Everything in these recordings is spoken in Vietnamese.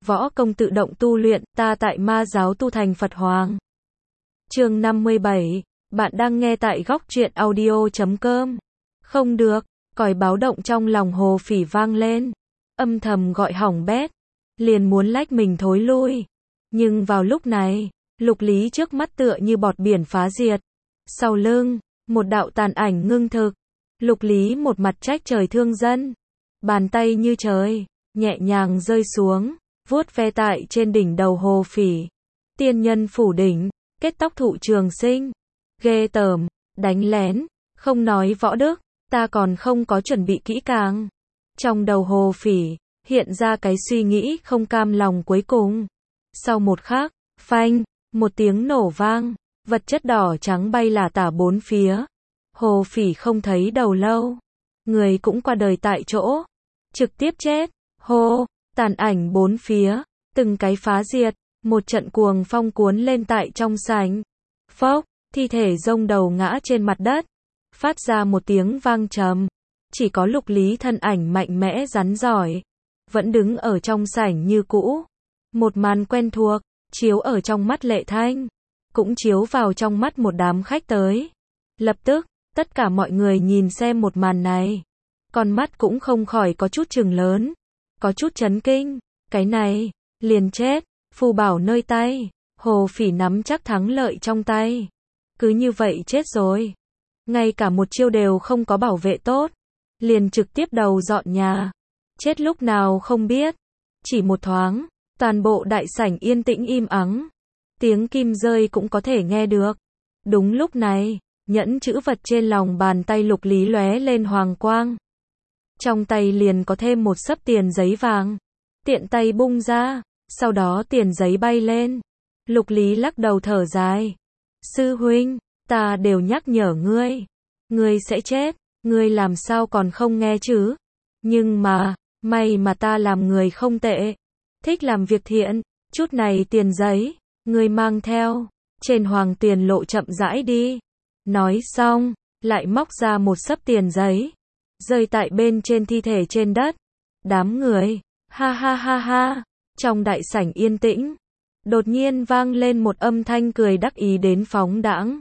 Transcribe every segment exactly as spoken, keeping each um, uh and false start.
võ công tự động tu luyện, ta tại ma giáo tu thành Phật Hoàng. Chương năm mươi bảy, bạn đang nghe tại góc truyện audio chấm com. Không được, còi báo động trong lòng Hồ Phỉ vang lên, âm thầm gọi hỏng bét, liền muốn lách mình thối lui. Nhưng vào lúc này, Lục Lý trước mắt tựa như bọt biển phá diệt. Sau lưng, một đạo tàn ảnh ngưng thực. Lục Lý một mặt trách trời thương dân, bàn tay như trời, nhẹ nhàng rơi xuống, vuốt ve tại trên đỉnh đầu Hồ Phỉ. Tiên nhân phủ đỉnh, kết tóc thụ trường sinh. Ghê tởm, đánh lén, không nói võ đức, ta còn không có chuẩn bị kỹ càng. Trong đầu Hồ Phỉ, hiện ra cái suy nghĩ không cam lòng cuối cùng. Sau một khắc, phanh, một tiếng nổ vang, vật chất đỏ trắng bay lả tả bốn phía. Hồ Phỉ không thấy đầu lâu, người cũng qua đời tại chỗ, trực tiếp chết. Hô, tàn ảnh bốn phía, từng cái phá diệt, một trận cuồng phong cuốn lên tại trong sảnh. Phốc, thi thể rông đầu ngã trên mặt đất, phát ra một tiếng vang trầm. Chỉ có Lục Lý thân ảnh mạnh mẽ rắn giỏi, vẫn đứng ở trong sảnh như cũ. Một màn quen thuộc, chiếu ở trong mắt Lệ Thanh, cũng chiếu vào trong mắt một đám khách tới. Lập tức, tất cả mọi người nhìn xem một màn này, con mắt cũng không khỏi có chút trừng lớn, có chút chấn kinh. Cái này, liền chết, phù bảo nơi tay, Hồ Phỉ nắm chắc thắng lợi trong tay. Cứ như vậy chết rồi. Ngay cả một chiêu đều không có bảo vệ tốt, liền trực tiếp đầu dọn nhà. Chết lúc nào không biết. Chỉ một thoáng, toàn bộ đại sảnh yên tĩnh im ắng. Tiếng kim rơi cũng có thể nghe được. Đúng lúc này, nhẫn chữ vật trên lòng bàn tay Lục Lý lóe lên hoàng quang. Trong tay liền có thêm một xấp tiền giấy vàng. Tiện tay bung ra, sau đó tiền giấy bay lên. Lục Lý lắc đầu thở dài. Sư huynh, ta đều nhắc nhở ngươi. Ngươi sẽ chết, ngươi làm sao còn không nghe chứ? Nhưng mà, may mà ta làm người không tệ. Thích làm việc thiện, chút này tiền giấy, ngươi mang theo. Trên hoàng tiền lộ chậm rãi đi. Nói xong, lại móc ra một xấp tiền giấy, rơi tại bên trên thi thể trên đất. Đám người, ha ha ha ha, trong đại sảnh yên tĩnh, đột nhiên vang lên một âm thanh cười đắc ý đến phóng đãng.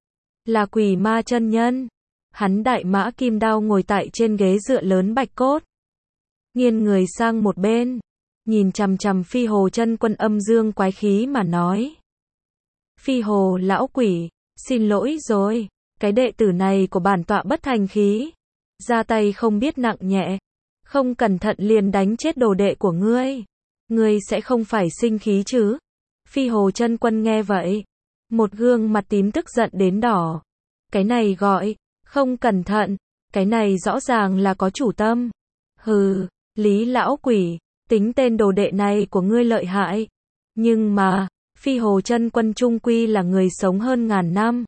Là Quỷ Ma chân nhân. Hắn đại mã kim đao ngồi tại trên ghế dựa lớn bạch cốt, nghiêng người sang một bên, nhìn chằm chằm Phi Hồ chân quân âm dương quái khí mà nói. Phi Hồ lão quỷ, xin lỗi rồi, cái đệ tử này của bản tọa bất thành khí, ra tay không biết nặng nhẹ, không cẩn thận liền đánh chết đồ đệ của ngươi. Ngươi sẽ không phải sinh khí chứ? Phi Hồ chân quân nghe vậy, một gương mặt tím tức giận đến đỏ. Cái này gọi không cẩn thận, cái này rõ ràng là có chủ tâm. Hừ, Lý lão quỷ, tính tên đồ đệ này của ngươi lợi hại, nhưng mà Phi Hồ chân quân trung quy là người sống hơn ngàn năm.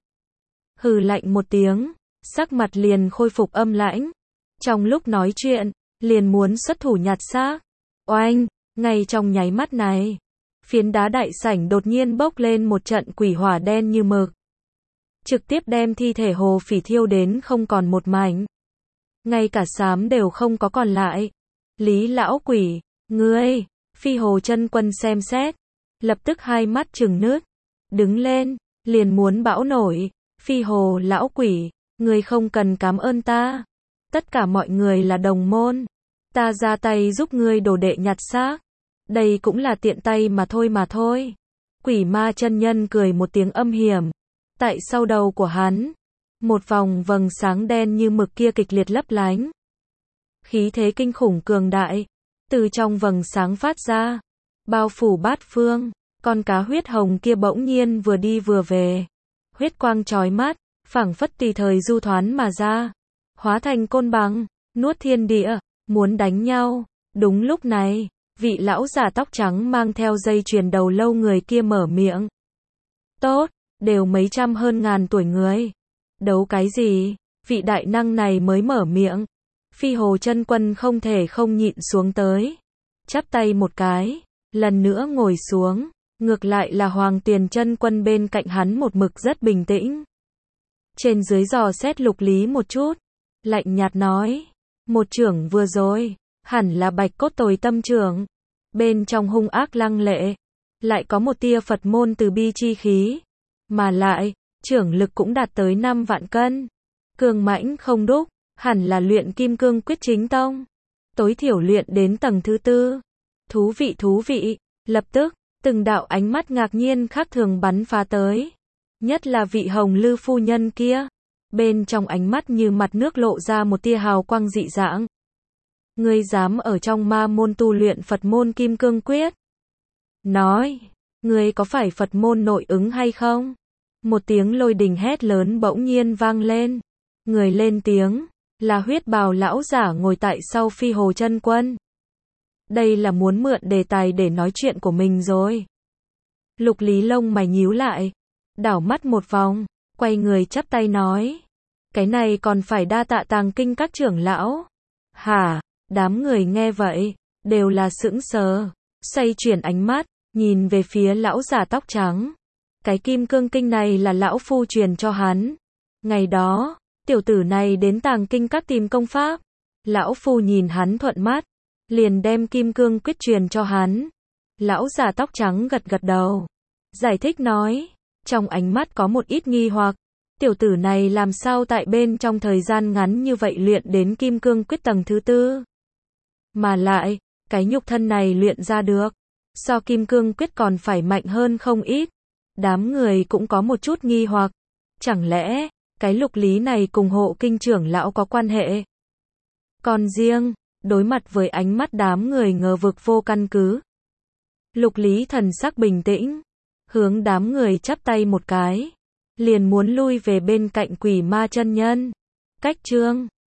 Hừ lạnh một tiếng, sắc mặt liền khôi phục âm lãnh. Trong lúc nói chuyện, liền muốn xuất thủ nhặt xác. Oanh, ngay trong nháy mắt này, phiến đá đại sảnh đột nhiên bốc lên một trận quỷ hỏa đen như mực, trực tiếp đem thi thể Hồ Phỉ thiêu đến không còn một mảnh. Ngay cả xám đều không có còn lại. Lý lão quỷ, ngươi, Phi Hồ chân quân xem xét, lập tức hai mắt trừng nứt, đứng lên, liền muốn bão nổi. Phi Hồ lão quỷ, ngươi không cần cảm ơn ta. Tất cả mọi người là đồng môn. Ta ra tay giúp ngươi đồ đệ nhặt xác. Đây cũng là tiện tay mà thôi mà thôi. Quỷ Ma chân nhân cười một tiếng âm hiểm. Tại sau đầu của hắn, một vòng vầng sáng đen như mực kia kịch liệt lấp lánh. Khí thế kinh khủng cường đại, từ trong vầng sáng phát ra, bao phủ bát phương. Con cá huyết hồng kia bỗng nhiên vừa đi vừa về, huyết quang chói mắt, phảng phất tùy thời du thoán mà ra, hóa thành côn bằng, nuốt thiên địa, muốn đánh nhau. Đúng lúc này, vị lão già tóc trắng mang theo dây chuyền đầu lâu người kia mở miệng. Tốt, đều mấy trăm hơn ngàn tuổi người. Đấu cái gì? Vị đại năng này mới mở miệng. Phi Hồ chân quân không thể không nhịn xuống tới, chắp tay một cái, lần nữa ngồi xuống. Ngược lại là Hoàng Tiền chân quân bên cạnh hắn một mực rất bình tĩnh. Trên dưới dò xét Lục Lý một chút, lạnh nhạt nói, một trưởng vừa rồi, hẳn là Bạch Cốt Tồi tâm trưởng. bên trong hung ác lăng lệ, lại có một tia Phật môn từ bi chi khí, mà lại, trưởng lực cũng đạt tới năm vạn cân. Cường mãnh không đúc, hẳn là luyện kim cương quyết chính tông. Tối thiểu luyện đến tầng thứ tư. Thú vị thú vị, lập tức, từng đạo ánh mắt ngạc nhiên khác thường bắn phá tới. Nhất là vị Hồng Lư phu nhân kia. Bên trong ánh mắt như mặt nước lộ ra một tia hào quang dị dạng. Ngươi dám ở trong ma môn tu luyện Phật môn kim cương quyết? Nói, ngươi có phải Phật môn nội ứng hay không? Một tiếng lôi đình hét lớn bỗng nhiên vang lên. Người lên tiếng, là huyết bào lão giả ngồi tại sau Phi Hồ Chân Quân. Đây là muốn mượn đề tài để nói chuyện của mình rồi. Lục Lý lông mày nhíu lại, đảo mắt một vòng, quay người chắp tay nói. Cái này còn phải đa tạ Tàng Kinh các trưởng lão. Hả, đám người nghe vậy, đều là sững sờ, xoay chuyển ánh mắt, nhìn về phía lão già tóc trắng. Cái kim cương kinh này là lão phu truyền cho hắn. Ngày đó, tiểu tử này đến Tàng Kinh các tìm công pháp. Lão phu nhìn hắn thuận mắt, liền đem kim cương quyết truyền cho hắn. Lão già tóc trắng gật gật đầu, giải thích nói, trong ánh mắt có một ít nghi hoặc, tiểu tử này làm sao tại bên trong thời gian ngắn như vậy luyện đến kim cương quyết tầng thứ tư. Mà lại, cái nhục thân này luyện ra được, so kim cương quyết còn phải mạnh hơn không ít. Đám người cũng có một chút nghi hoặc, chẳng lẽ, cái Lục Lý này cùng Hộ Kinh trưởng lão có quan hệ? Còn riêng, đối mặt với ánh mắt đám người ngờ vực vô căn cứ, Lục Lý thần sắc bình tĩnh, hướng đám người chắp tay một cái, liền muốn lui về bên cạnh Quỷ Ma chân nhân. Cách chương